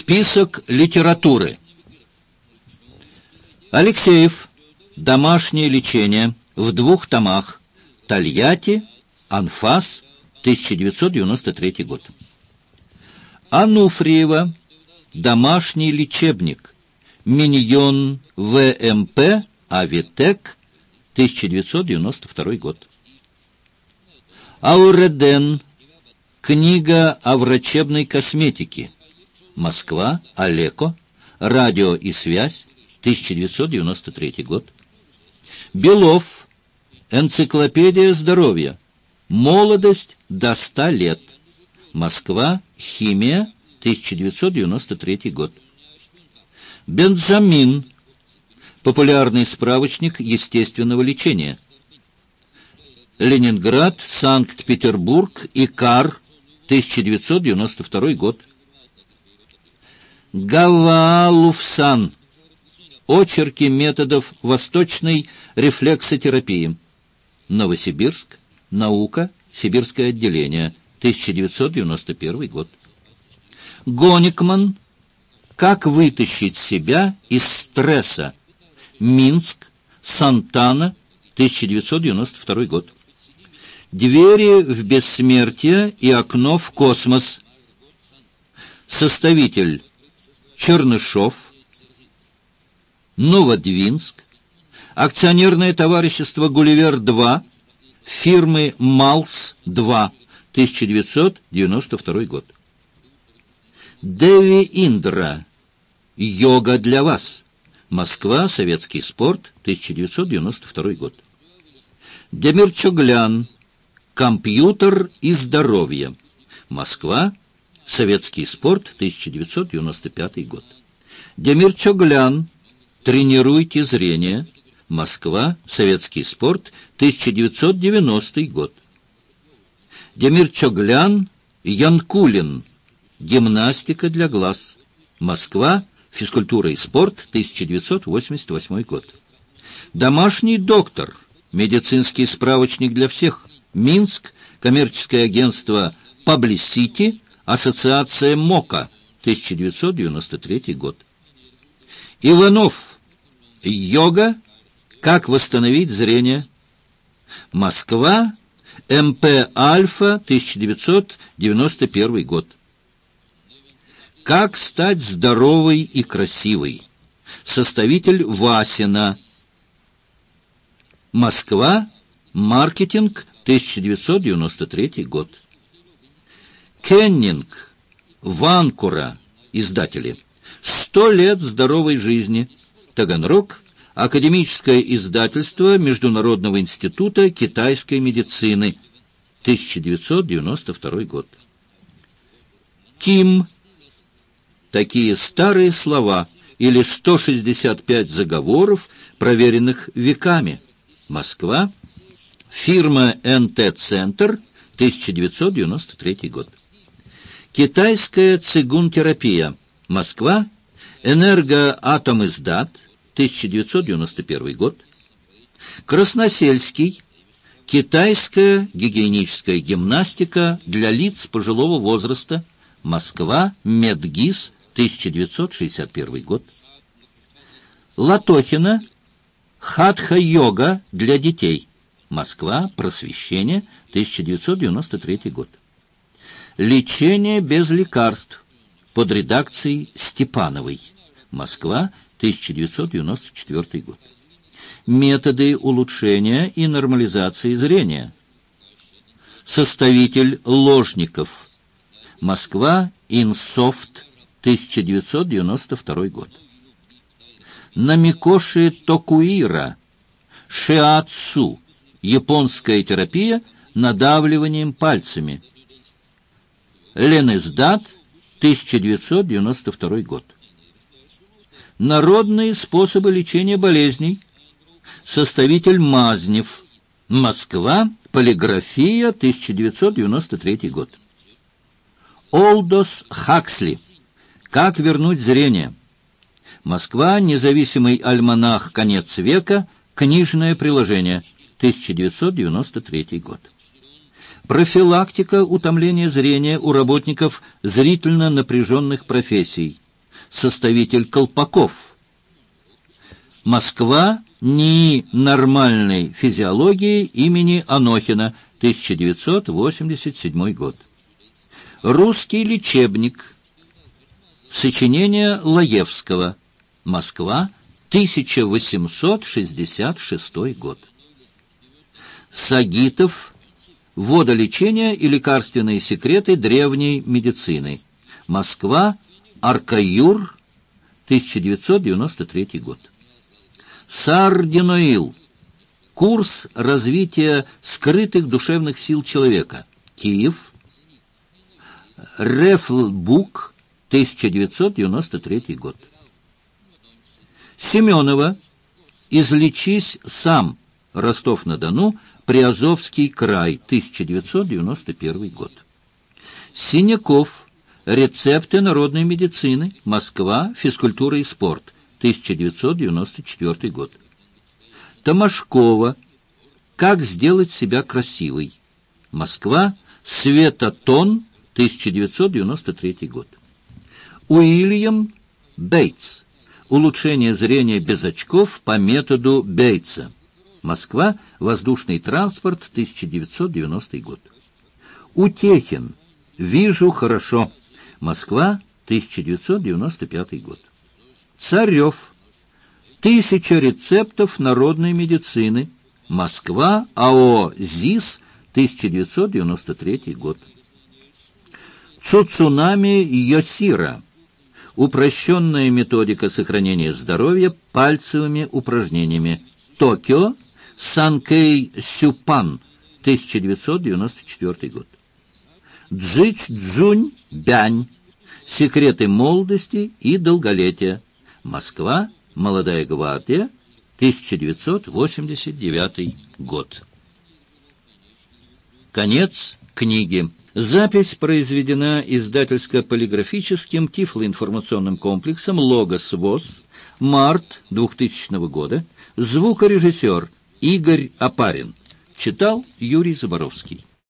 Список литературы. Алексеев. Домашнее лечение. В 2 томах. Тольятти. Анфас. 1993 год. Ануфриева. Домашний лечебник. Миньон. ВМП. Авитек. 1992 год. Ауреден. Книга о врачебной косметике. Москва. Алеко. Радио и связь. 1993 год. Белов. Энциклопедия здоровья. Молодость до 100 лет. Москва. Химия. 1993 год. Бенджамин. Популярный справочник естественного лечения. Ленинград, Санкт-Петербург, Икар, 1992 год. Гаваалуфсан. Очерки методов восточной рефлексотерапии. Новосибирск. Наука. Сибирское отделение. 1991 год. Гоникман. Как вытащить себя из стресса. Минск. Сантана. 1992 год. Двери в бессмертие и окно в космос. Составитель Чернышов. Новодвинск. Акционерное товарищество «Гулливер-2», фирмы «Малс-2», 1992 год. Деви Индра. Йога для вас. Москва. Советский спорт. 1992 год. Демирчоглян. Компьютер и здоровье. Москва. Советский спорт. 1995 год. Демирчоглян. Тренируйте зрение. Москва. Советский спорт. 1990 год. Демирчоглян. Янкулин. Гимнастика для глаз. Москва. Физкультура и спорт. 1988 год. Домашний доктор. Медицинский справочник для всех. Минск. Коммерческое агентство «Паблисити». Ассоциация МОКа. 1993 год. Иванов. Йога. Как восстановить зрение. Москва. МП Альфа. 1991 год. Как стать здоровой и красивой. Составитель Васина. Москва. Маркетинг. 1993 год. Кеннинг. Ванкура. Издатели. 100 лет здоровой жизни. Таганрог. Академическое издательство Международного института китайской медицины. 1992 год. Ким. Такие старые слова или 165 заговоров, проверенных веками. Москва. Фирма НТ-центр. 1993 год. Китайская цигун-терапия. Москва. Энергоатомиздат. 1991 год. Красносельский. Китайская гигиеническая гимнастика для лиц пожилого возраста. Москва. Медгиз. 1961 год. Латохина. Хатха-йога для детей. Москва. Просвещение. 1993 год. Лечение без лекарств. Под редакцией Степановой. Москва. 1994 год. Методы улучшения и нормализации зрения. Составитель Ложников. Москва. Инсофт. 1992 год. Намикоши Токуира. Шиатсу. Японская терапия надавливанием пальцами. Ленэздат. 1992 год. Народные способы лечения болезней. Составитель Мазнев. Москва. Полиграфия. 1993 год. Олдос Хаксли. Как вернуть зрение. Москва. Независимый альманах «Конец века». Книжное приложение. 1993 год. Профилактика утомления зрения у работников зрительно напряженных профессий. составитель колпаков. Москва НИИ нормальной физиологии имени Анохина, 1987 год. Русский лечебник. Сочинение Лаевского. Москва, 1866 год. Сагитов. Водолечение и лекарственные секреты древней медицины. Москва, Аркаюр, 1993 год. Сардиноил. Курс развития скрытых душевных сил человека. Киев. Рефлбук, 1993 год. Семенова. Излечись сам. Ростов-на-Дону. Приазовский край, 1991 год. Синяков. Рецепты народной медицины. Москва. Физкультура и спорт. 1994 год. Томашкова. Как сделать себя красивой. Москва. Светотон. 1993 год. Уильям Бейтс. Улучшение зрения без очков по методу Бейтса. Москва. Воздушный транспорт. 1990 год. Утехин. Вижу хорошо. Москва. 1995 год. Царев. 1000 рецептов народной медицины. Москва. АО ЗИС. 1993 год. Цуцунами Йосира. Упрощенная методика сохранения здоровья пальцевыми упражнениями. Токио. Санкей Сюпан. 1994 год. Джич-Джунь Бянь. Секреты молодости и долголетия. Москва. Молодая гвардия. 1989 год. Конец книги. Запись произведена издательско-полиграфическим тифлоинформационным комплексом «Логос ВОС», март 2000 года. Звукорежиссер Игорь Опарин. Читал Юрий Заборовский.